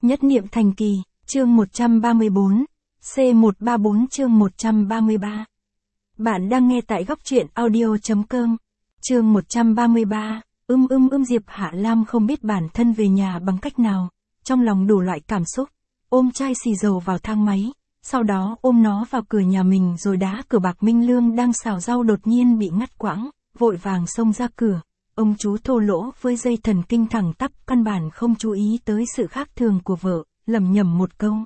Nhất niệm thành kỳ, chương 134, C134 chương 133. Bạn đang nghe tại góc truyện audio.com. Chương 133, Diệp Hạ Lam không biết bản thân về nhà bằng cách nào, trong lòng đủ loại cảm xúc, ôm chai xì dầu vào thang máy, sau đó ôm nó vào cửa nhà mình rồi đá cửa. Bạc Minh Lương đang xào rau đột nhiên bị ngắt quãng, vội vàng xông ra cửa. Ông chú thô lỗ với dây thần kinh thẳng tắp căn bản không chú ý tới sự khác thường của vợ, lẩm nhẩm một câu.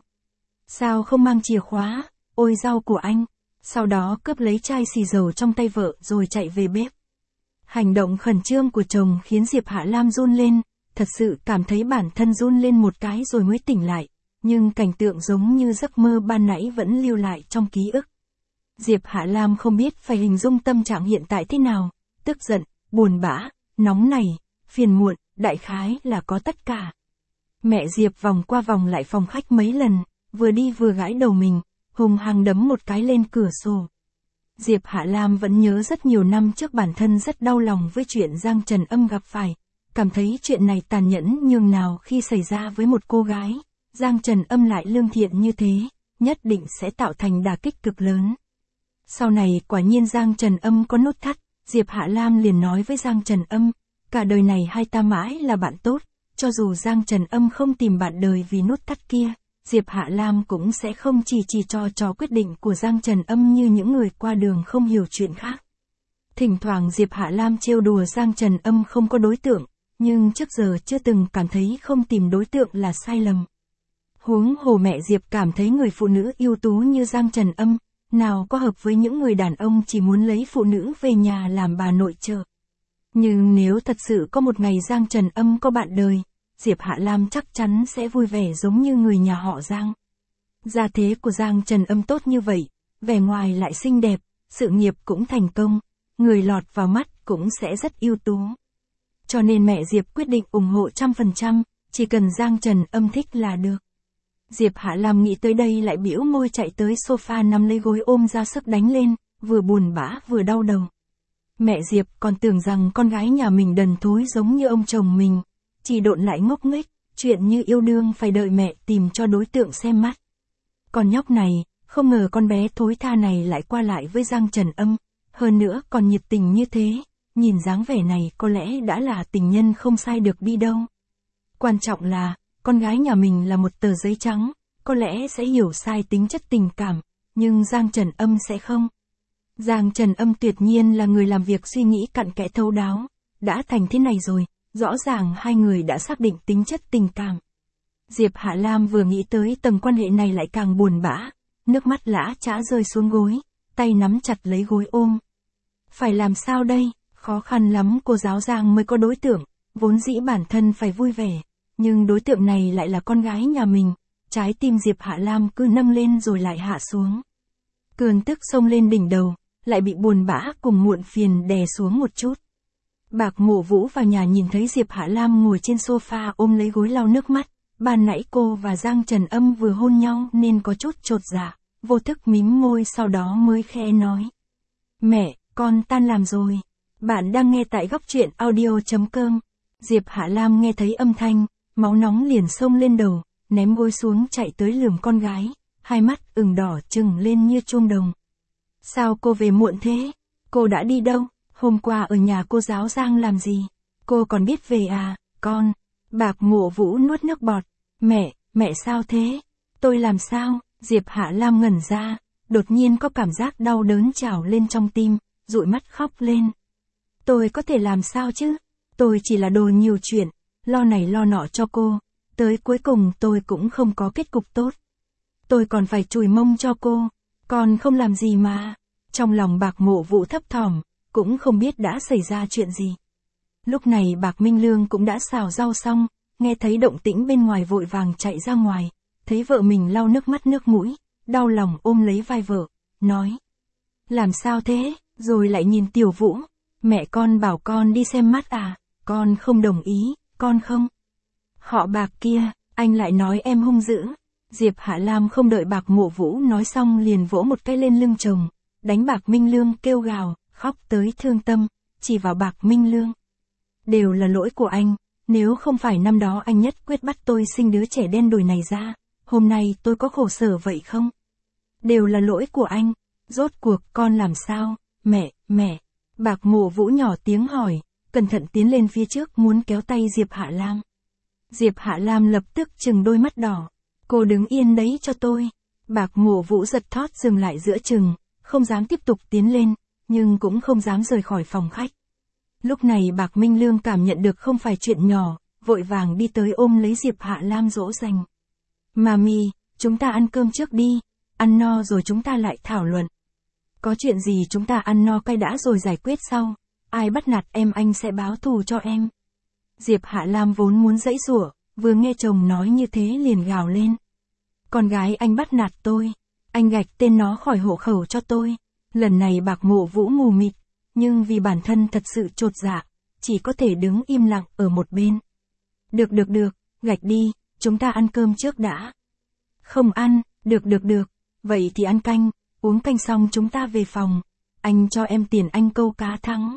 Sao không mang chìa khóa, ôi rau của anh. Sau đó cướp lấy chai xì dầu trong tay vợ rồi chạy về bếp. Hành động khẩn trương của chồng khiến Diệp Hạ Lam run lên, thật sự cảm thấy bản thân run lên một cái rồi mới tỉnh lại, nhưng cảnh tượng giống như giấc mơ ban nãy vẫn lưu lại trong ký ức. Diệp Hạ Lam không biết phải hình dung tâm trạng hiện tại thế nào, tức giận, buồn bã, nóng nảy, phiền muộn, đại khái là có tất cả. Mẹ Diệp vòng qua vòng lại phòng khách mấy lần, vừa đi vừa gãi đầu mình, hùng hăng đấm một cái lên cửa sổ. Diệp Hạ Lam vẫn nhớ rất nhiều năm trước bản thân rất đau lòng với chuyện Giang Trần Âm gặp phải, cảm thấy chuyện này tàn nhẫn nhường nào khi xảy ra với một cô gái, Giang Trần Âm lại lương thiện như thế, nhất định sẽ tạo thành đả kích cực lớn. Sau này quả nhiên Giang Trần Âm có nút thắt, Diệp Hạ Lam liền nói với Giang Trần Âm, cả đời này hai ta mãi là bạn tốt, cho dù Giang Trần Âm không tìm bạn đời vì nút thắt kia, Diệp Hạ Lam cũng sẽ không chỉ cho quyết định của Giang Trần Âm như những người qua đường không hiểu chuyện khác. Thỉnh thoảng Diệp Hạ Lam trêu đùa Giang Trần Âm không có đối tượng, nhưng trước giờ chưa từng cảm thấy không tìm đối tượng là sai lầm. Huống hồ mẹ Diệp cảm thấy người phụ nữ ưu tú như Giang Trần Âm, nào có hợp với những người đàn ông chỉ muốn lấy phụ nữ về nhà làm bà nội trợ. Nhưng nếu thật sự có một ngày Giang Trần Âm có bạn đời, Diệp Hạ Lam chắc chắn sẽ vui vẻ giống như người nhà họ Giang. Gia thế của Giang Trần Âm tốt như vậy, vẻ ngoài lại xinh đẹp, sự nghiệp cũng thành công, người lọt vào mắt cũng sẽ rất ưu tú. Cho nên mẹ Diệp quyết định ủng hộ 100%, chỉ cần Giang Trần Âm thích là được. Diệp Hạ Lam nghĩ tới đây lại bĩu môi chạy tới sofa nằm lấy gối ôm ra sức đánh lên, vừa buồn bã vừa đau đầu. Mẹ Diệp còn tưởng rằng con gái nhà mình đần thối giống như ông chồng mình, chỉ độn lại ngốc nghếch, chuyện như yêu đương phải đợi mẹ tìm cho đối tượng xem mắt. Con nhóc này, không ngờ con bé thối tha này lại qua lại với Giang Trần Âm, hơn nữa còn nhiệt tình như thế, nhìn dáng vẻ này có lẽ đã là tình nhân không sai được đi đâu. Quan trọng là, con gái nhà mình là một tờ giấy trắng, có lẽ sẽ hiểu sai tính chất tình cảm, nhưng Giang Trần Âm sẽ không. Giang Trần Âm tuyệt nhiên là người làm việc suy nghĩ cặn kẽ thấu đáo, đã thành thế này rồi, rõ ràng hai người đã xác định tính chất tình cảm. Diệp Hạ Lam vừa nghĩ tới tầng quan hệ này lại càng buồn bã, nước mắt lã chã rơi xuống gối, tay nắm chặt lấy gối ôm. Phải làm sao đây, khó khăn lắm cô giáo Giang mới có đối tượng, vốn dĩ bản thân phải vui vẻ, nhưng đối tượng này lại là con gái nhà mình, trái tim Diệp Hạ Lam cứ nâng lên rồi lại hạ xuống. Cơn tức xông lên đỉnh đầu, lại bị buồn bã cùng muộn phiền đè xuống một chút. Bạc Mộ Vũ vào nhà nhìn thấy Diệp Hạ Lam ngồi trên sofa ôm lấy gối lau nước mắt, ban nãy cô và Giang Trần Âm vừa hôn nhau nên có chút chột dạ, vô thức mím môi sau đó mới khẽ nói. Mẹ, con tan làm rồi. Bạn đang nghe tại góc truyện audio.com. Diệp Hạ Lam nghe thấy âm thanh, máu nóng liền xông lên đầu, ném gối xuống chạy tới lườm con gái, hai mắt ửng đỏ trừng lên như chuông đồng. Sao cô về muộn thế? Cô đã đi đâu? Hôm qua ở nhà cô giáo Giang làm gì? Cô còn biết về à, con? Bạc Mộ Vũ nuốt nước bọt. Mẹ sao thế? Tôi làm sao? Diệp Hạ Lam ngẩn ra, đột nhiên có cảm giác đau đớn trào lên trong tim, dụi mắt khóc lên. Tôi có thể làm sao chứ? Tôi chỉ là đồ nhiều chuyện, lo này lo nọ cho cô, tới cuối cùng tôi cũng không có kết cục tốt. Tôi còn phải chùi mông cho cô, con không làm gì mà. Trong lòng Bạc Mộ Vũ thấp thỏm, cũng không biết đã xảy ra chuyện gì. Lúc này Bạc Minh Lương cũng đã xào rau xong, nghe thấy động tĩnh bên ngoài vội vàng chạy ra ngoài, thấy vợ mình lau nước mắt nước mũi, đau lòng ôm lấy vai vợ, nói. Làm sao thế, rồi lại nhìn Tiểu Vũ, mẹ con bảo con đi xem mắt à, con không đồng ý, con không. Họ Bạc kia, anh lại nói em hung dữ. Diệp Hạ Lam không đợi Bạc Mộ Vũ nói xong liền vỗ một cái lên lưng chồng, đánh Bạc Minh Lương kêu gào, khóc tới thương tâm, chỉ vào Bạc Minh Lương. Đều là lỗi của anh, Nếu không phải năm đó anh nhất quyết bắt tôi sinh đứa trẻ đen đủi này ra, hôm nay tôi có khổ sở vậy không? Đều là lỗi của anh. Rốt cuộc con làm sao? Mẹ. Bạc Mộ Vũ nhỏ tiếng hỏi, cẩn thận tiến lên phía trước muốn kéo tay Diệp Hạ Lam. Diệp Hạ Lam lập tức trừng đôi mắt đỏ. Cô đứng yên đấy cho tôi. Bạc Mộ Vũ giật thót dừng lại giữa chừng, không dám tiếp tục tiến lên, nhưng cũng không dám rời khỏi phòng khách. Lúc này Bạc Minh Lương cảm nhận được không phải chuyện nhỏ, vội vàng đi tới ôm lấy Diệp Hạ Lam dỗ dành. Mami, chúng ta ăn cơm trước đi, ăn no rồi chúng ta lại thảo luận. Có chuyện gì chúng ta ăn no cay đã rồi giải quyết sau, ai bắt nạt em anh sẽ báo thù cho em. Diệp Hạ Lam vốn muốn giãy giụa, vừa nghe chồng nói như thế liền gào lên. Con gái anh bắt nạt tôi, anh gạch tên nó khỏi hộ khẩu cho tôi. Lần này Bạc Mộ Vũ mù mịt, nhưng vì bản thân thật sự chột dạ, chỉ có thể đứng im lặng ở một bên. Được, gạch đi, chúng ta ăn cơm trước đã. Không ăn, được, vậy thì ăn canh, uống canh xong chúng ta về phòng, anh cho em tiền anh câu cá thắng.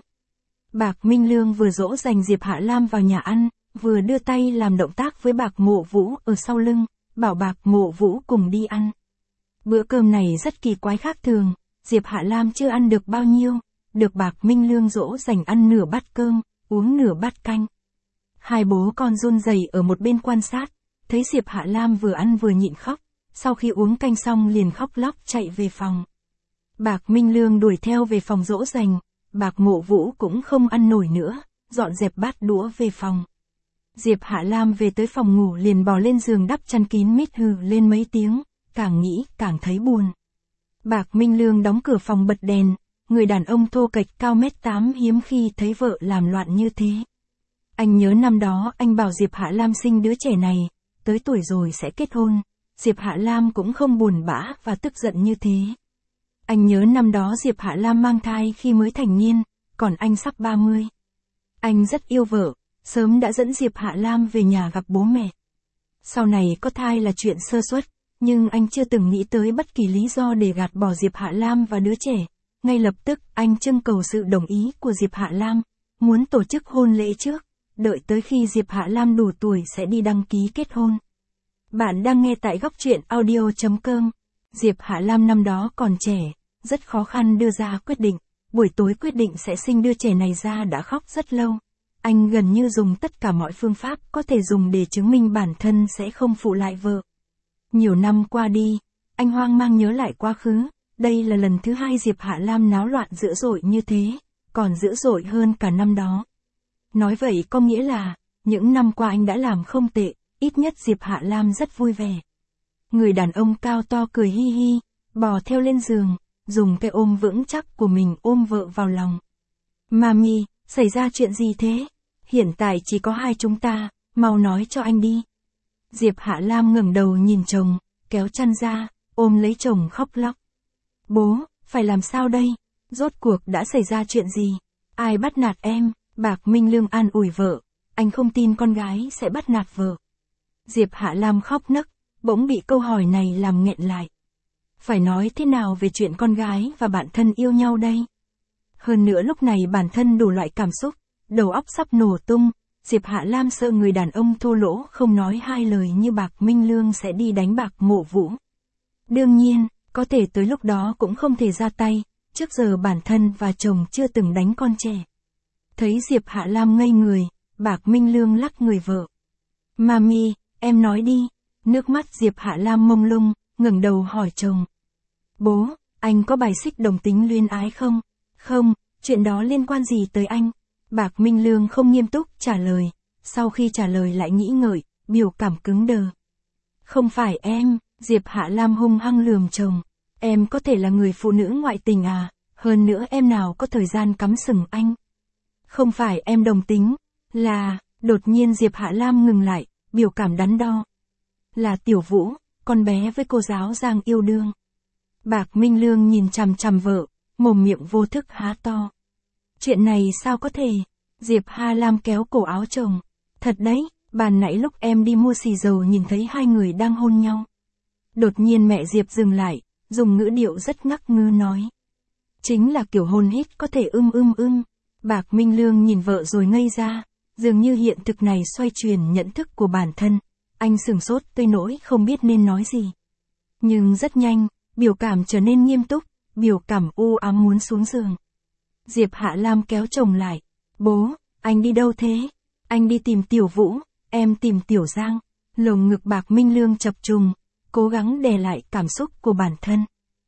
Bạc Minh Lương vừa dỗ dành Diệp Hạ Lam vào nhà ăn, vừa đưa tay làm động tác với Bạc Mộ Vũ ở sau lưng, bảo Bạc Mộ Vũ cùng đi ăn. Bữa cơm này rất kỳ quái khác thường, Diệp Hạ Lam chưa ăn được bao nhiêu, được Bạc Minh Lương dỗ dành ăn nửa bát cơm, uống nửa bát canh. Hai bố con run rẩy ở một bên quan sát, thấy Diệp Hạ Lam vừa ăn vừa nhịn khóc, sau khi uống canh xong liền khóc lóc chạy về phòng. Bạc Minh Lương đuổi theo về phòng dỗ dành, Bạc Mộ Vũ cũng không ăn nổi nữa, dọn dẹp bát đũa về phòng. Diệp Hạ Lam về tới phòng ngủ liền bò lên giường đắp chăn kín mít hừ lên mấy tiếng, càng nghĩ càng thấy buồn. Bạc Minh Lương đóng cửa phòng bật đèn, người đàn ông thô kệch cao 1m8 hiếm khi thấy vợ làm loạn như thế. Anh nhớ năm đó anh bảo Diệp Hạ Lam sinh đứa trẻ này, tới tuổi rồi sẽ kết hôn, Diệp Hạ Lam cũng không buồn bã và tức giận như thế. Anh nhớ năm đó Diệp Hạ Lam mang thai khi mới thành niên, còn anh sắp 30. Anh rất yêu vợ, sớm đã dẫn Diệp Hạ Lam về nhà gặp bố mẹ. Sau này có thai là chuyện sơ suất, nhưng anh chưa từng nghĩ tới bất kỳ lý do để gạt bỏ Diệp Hạ Lam và đứa trẻ. Ngay lập tức anh trưng cầu sự đồng ý của Diệp Hạ Lam, muốn tổ chức hôn lễ trước, đợi tới khi Diệp Hạ Lam đủ tuổi sẽ đi đăng ký kết hôn. Bạn đang nghe tại góc truyện audio.com. Diệp Hạ Lam năm đó còn trẻ, rất khó khăn đưa ra quyết định, buổi tối quyết định sẽ sinh đứa trẻ này ra đã khóc rất lâu. Anh gần như dùng tất cả mọi phương pháp có thể dùng để chứng minh bản thân sẽ không phụ lại vợ. Nhiều năm qua đi, anh hoang mang nhớ lại quá khứ, đây là lần thứ hai Diệp Hạ Lam náo loạn dữ dội như thế, còn dữ dội hơn cả năm đó. Nói vậy có nghĩa là, những năm qua anh đã làm không tệ, ít nhất Diệp Hạ Lam rất vui vẻ. Người đàn ông cao to cười hi hi, bò theo lên giường, dùng cái ôm vững chắc của mình ôm vợ vào lòng. Mami, xảy ra chuyện gì thế? Hiện tại chỉ có hai chúng ta, mau nói cho anh đi. Diệp Hạ Lam ngẩng đầu nhìn chồng, kéo chăn ra, ôm lấy chồng khóc lóc. Bố, phải làm sao đây? Rốt cuộc đã xảy ra chuyện gì? Ai bắt nạt em? Bạc Minh Lương an ủi vợ, anh không tin con gái sẽ bắt nạt vợ. Diệp Hạ Lam khóc nấc, bỗng bị câu hỏi này làm nghẹn lại. Phải nói thế nào về chuyện con gái và bạn thân yêu nhau đây? Hơn nữa lúc này bản thân đủ loại cảm xúc, đầu óc sắp nổ tung, Diệp Hạ Lam sợ người đàn ông thô lỗ không nói hai lời như Bạc Minh Lương sẽ đi đánh Bạc Mộ Vũ. Đương nhiên, có thể tới lúc đó cũng không thể ra tay, trước giờ bản thân và chồng chưa từng đánh con trẻ. Thấy Diệp Hạ Lam ngây người, Bạc Minh Lương lắc người vợ. Mami, em nói đi. Nước mắt Diệp Hạ Lam mông lung, ngẩng đầu hỏi chồng. Bố, anh có bài xích đồng tính luyến ái không? Không, chuyện đó liên quan gì tới anh? Bạc Minh Lương không nghiêm túc trả lời, sau khi trả lời lại nghĩ ngợi, biểu cảm cứng đờ. Không phải em, Diệp Hạ Lam hung hăng lườm chồng. Em có thể là người phụ nữ ngoại tình à, hơn nữa em nào có thời gian cắm sừng anh. Không phải em đồng tính, là, đột nhiên Diệp Hạ Lam ngừng lại, biểu cảm đắn đo. Là Tiểu Vũ, con bé với cô giáo Giang yêu đương. Bạc Minh Lương nhìn chằm chằm vợ, mồm miệng vô thức há to. Chuyện này sao có thể? Diệp Hạ Lam kéo cổ áo chồng. Thật đấy, ban nãy lúc em đi mua xì dầu nhìn thấy hai người đang hôn nhau. Đột nhiên mẹ Diệp dừng lại, dùng ngữ điệu rất ngắc ngứ nói. Chính là kiểu hôn hít có thể Bạc Minh Lương nhìn vợ rồi ngây ra. Dường như hiện thực này xoay chuyển nhận thức của bản thân, anh sửng sốt tới nỗi không biết nên nói gì. Nhưng rất nhanh, biểu cảm trở nên nghiêm túc, biểu cảm u ám muốn xuống giường. Diệp Hạ Lam kéo chồng lại. Bố, anh đi đâu thế? Anh đi tìm Tiểu Vũ, em tìm Tiểu Giang. Lồng ngực Bạc Minh Lương chập trùng, cố gắng đè lại cảm xúc của bản thân.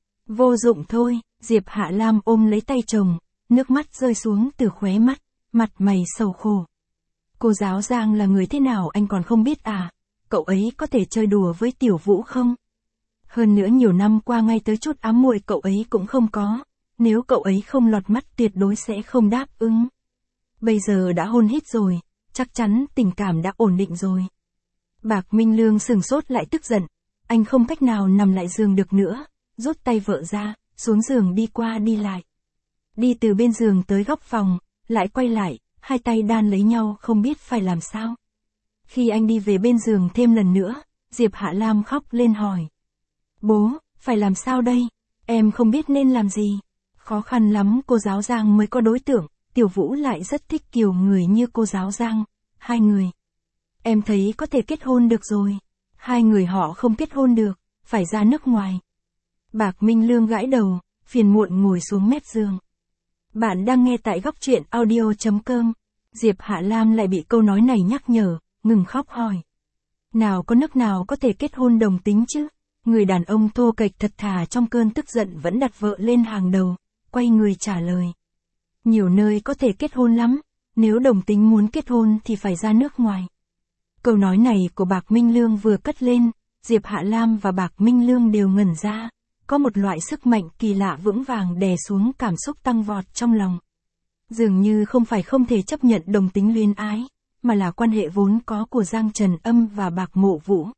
Vô dụng thôi, Diệp Hạ Lam ôm lấy tay chồng, nước mắt rơi xuống từ khóe mắt, mặt mày sầu khổ. Cô giáo Giang là người thế nào anh còn không biết à? Cậu ấy có thể chơi đùa với Tiểu Vũ không? Hơn nữa nhiều năm qua ngay tới chút ám muội cậu ấy cũng không có, nếu cậu ấy không lọt mắt tuyệt đối sẽ không đáp ứng. Bây giờ đã hôn hít rồi, chắc chắn tình cảm đã ổn định rồi. Bạc Minh Lương sửng sốt lại tức giận, anh không cách nào nằm lại giường được nữa, rút tay vợ ra, xuống giường đi qua đi lại. Đi từ bên giường tới góc phòng, lại quay lại, hai tay đan lấy nhau không biết phải làm sao. Khi anh đi về bên giường thêm lần nữa, Diệp Hạ Lam khóc lên hỏi. Bố, phải làm sao đây? Em không biết nên làm gì. Khó khăn lắm cô giáo Giang mới có đối tượng, Tiểu Vũ lại rất thích kiểu người như cô giáo Giang, hai người. Em thấy có thể kết hôn được rồi. Hai người họ không kết hôn được, phải ra nước ngoài. Bạc Minh Lương gãi đầu, phiền muộn ngồi xuống mép giường. Bạn đang nghe tại góc truyện audio.com. Diệp Hạ Lam lại bị câu nói này nhắc nhở, ngừng khóc hỏi. Nào có nước nào có thể kết hôn đồng tính chứ? Người đàn ông thô kệch thật thà trong cơn tức giận vẫn đặt vợ lên hàng đầu, quay người trả lời. Nhiều nơi có thể kết hôn lắm, nếu đồng tính muốn kết hôn thì phải ra nước ngoài. Câu nói này của Bạc Minh Lương vừa cất lên, Diệp Hạ Lam và Bạc Minh Lương đều ngẩn ra, có một loại sức mạnh kỳ lạ vững vàng đè xuống cảm xúc tăng vọt trong lòng. Dường như không phải không thể chấp nhận đồng tính luyến ái, mà là quan hệ vốn có của Giang Trần Âm và Bạc Mộ Vũ.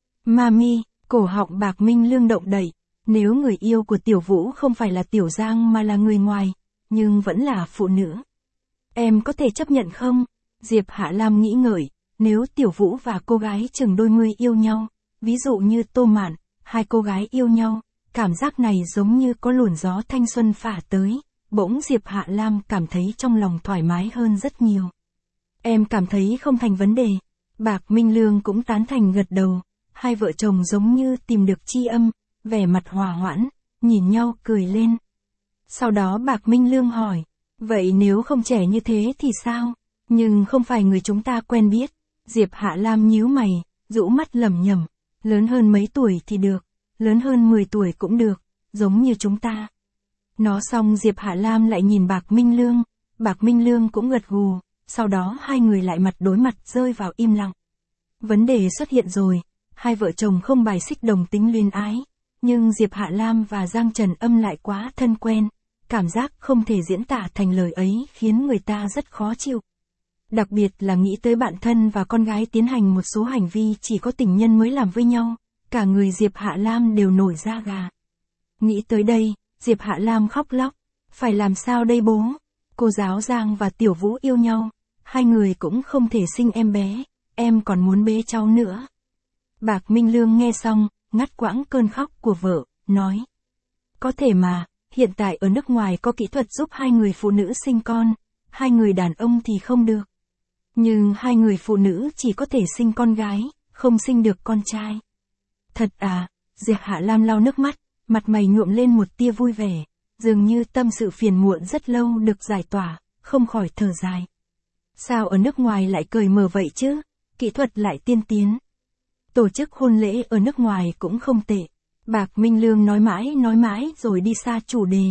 Mami, cổ họng Bạc Minh Lương động đậy, nếu người yêu của Tiểu Vũ không phải là Tiểu Giang mà là người ngoài, nhưng vẫn là phụ nữ. Em có thể chấp nhận không? Diệp Hạ Lam nghĩ ngợi, nếu Tiểu Vũ và cô gái chừng đôi mươi yêu nhau, ví dụ như Tô Mạn, hai cô gái yêu nhau, cảm giác này giống như có luồng gió thanh xuân phả tới, bỗng Diệp Hạ Lam cảm thấy trong lòng thoải mái hơn rất nhiều. Em cảm thấy không thành vấn đề. Bạc Minh Lương cũng tán thành gật đầu, hai vợ chồng giống như tìm được tri âm, vẻ mặt hòa hoãn, nhìn nhau cười lên. Sau đó Bạc Minh Lương hỏi, vậy nếu không trẻ như thế thì sao? Nhưng không phải người chúng ta quen biết. Diệp Hạ Lam nhíu mày, rũ mắt lẩm nhẩm, lớn hơn mấy tuổi thì được, lớn hơn 10 tuổi cũng được, giống như chúng ta. Nói xong Diệp Hạ Lam lại nhìn Bạc Minh Lương, Bạc Minh Lương cũng gật gù, sau đó hai người lại mặt đối mặt rơi vào im lặng. Vấn đề xuất hiện rồi, hai vợ chồng không bài xích đồng tính luyến ái, nhưng Diệp Hạ Lam và Giang Trần Âm lại quá thân quen, cảm giác không thể diễn tả thành lời ấy khiến người ta rất khó chịu. Đặc biệt là nghĩ tới bạn thân và con gái tiến hành một số hành vi chỉ có tình nhân mới làm với nhau, cả người Diệp Hạ Lam đều nổi da gà. Nghĩ tới đây, Diệp Hạ Lam khóc lóc, phải làm sao đây bố? Cô giáo Giang và Tiểu Vũ yêu nhau, hai người cũng không thể sinh em bé, em còn muốn bế cháu nữa. Bạc Minh Lương nghe xong, ngắt quãng cơn khóc của vợ, nói. Có thể mà, hiện tại ở nước ngoài có kỹ thuật giúp hai người phụ nữ sinh con, hai người đàn ông thì không được. Nhưng hai người phụ nữ chỉ có thể sinh con gái, không sinh được con trai. Thật à? Diệp Hạ Lam lau nước mắt, mặt mày nhuộm lên một tia vui vẻ, dường như tâm sự phiền muộn rất lâu được giải tỏa, không khỏi thở dài. Sao ở nước ngoài lại cởi mở vậy chứ? Kỹ thuật lại tiên tiến. Tổ chức hôn lễ ở nước ngoài cũng không tệ. Bạc Minh Lương nói mãi rồi đi xa chủ đề.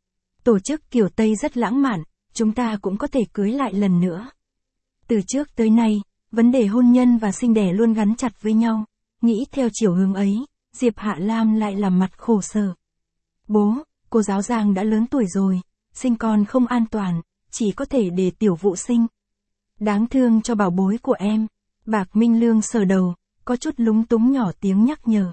Tổ chức kiểu Tây rất lãng mạn, chúng ta cũng có thể cưới lại lần nữa. Từ trước tới nay, vấn đề hôn nhân và sinh đẻ luôn gắn chặt với nhau. Nghĩ theo chiều hướng ấy, Diệp Hạ Lam lại làm mặt khổ sở. Bố, cô giáo Giang đã lớn tuổi rồi, sinh con không an toàn, chỉ có thể để Tiểu Vũ sinh. Đáng thương cho bảo bối của em. Bạc Minh Lương sờ đầu, có chút lúng túng nhỏ tiếng nhắc nhở.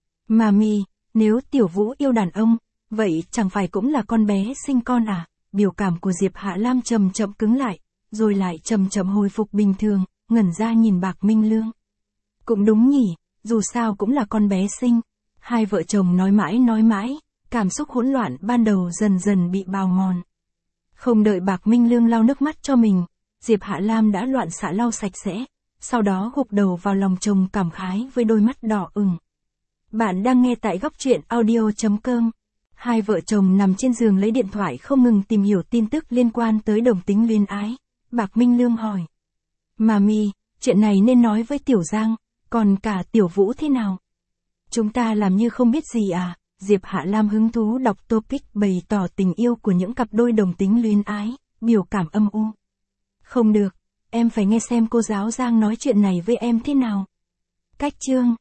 Mami, nếu Tiểu Vũ yêu đàn ông, vậy chẳng phải cũng là con bé sinh con à? Biểu cảm của Diệp Hạ Lam chậm chậm cứng lại, rồi lại chậm chậm hồi phục bình thường, ngẩn ra nhìn Bạc Minh Lương. Cũng đúng nhỉ, dù sao cũng là con bé sinh. Hai vợ chồng nói mãi, cảm xúc hỗn loạn ban đầu dần dần bị bào mòn. Không đợi Bạc Minh Lương lau nước mắt cho mình, Diệp Hạ Lam đã loạn xạ lau sạch sẽ, sau đó gục đầu vào lòng chồng cảm khái với đôi mắt đỏ ửng. Bạn đang nghe tại góc truyện audio.com. Hai vợ chồng nằm trên giường lấy điện thoại không ngừng tìm hiểu tin tức liên quan tới đồng tính luyến ái. Bạc Minh Lương hỏi. Mami, chuyện này nên nói với Tiểu Giang, còn cả Tiểu Vũ thế nào? Chúng ta làm như không biết gì à? Diệp Hạ Lam hứng thú đọc topic bày tỏ tình yêu của những cặp đôi đồng tính luyến ái, biểu cảm âm u. Không được, em phải nghe xem cô giáo Giang nói chuyện này với em thế nào. Cách chương.